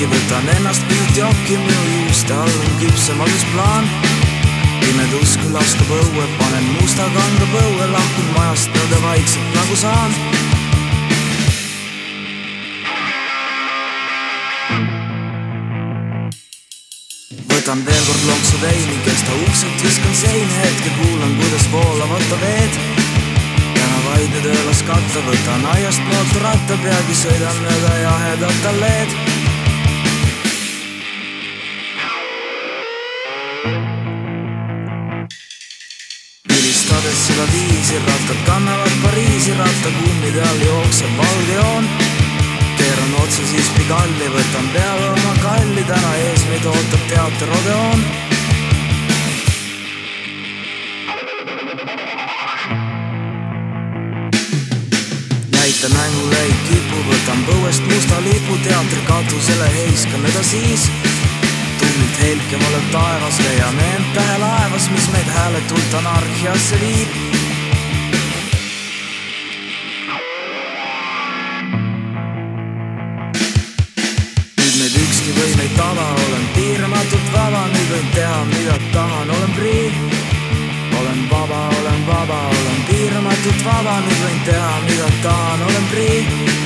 jokki, võtan ennast pilt jokki, minu juuste all on küpsemadus plaan. Pimed usku lastab õue, panen musta kanga põue, lahkun majast nõnda vaikselt nagu saan. Võtan veel kord lonksu veini, kesta ukselt viskan seini, hetke kuulan, kuidas voolavad ta veed. Täna vaid nüüd öölas katta, võtan aiast mootorratta, peagi sõidan mööda jahedat alleed. Ülistades seda viisi, rattad kannavad Pariisi, rattakummide all jookseb valge joon. Keeran otsa siis Pigalli, võtan peale oma kalli, täna ees meid ootab teater Odeon. Näitan mängule ei kipu, võtan põuest musta lipu, teatri katusele heiskan eda siis. Tunnilt helkem oleb taevas, leiame end tähelaevas, mis meid hääletult anarhiasse viib. Nüüd ükski või meid tava, olen piiramatult vaba, nüüd võin teha mida tahan, olen prii. Olen vaba, olen piiramatult vaba, nüüd võin teha mida tahan, olen prii.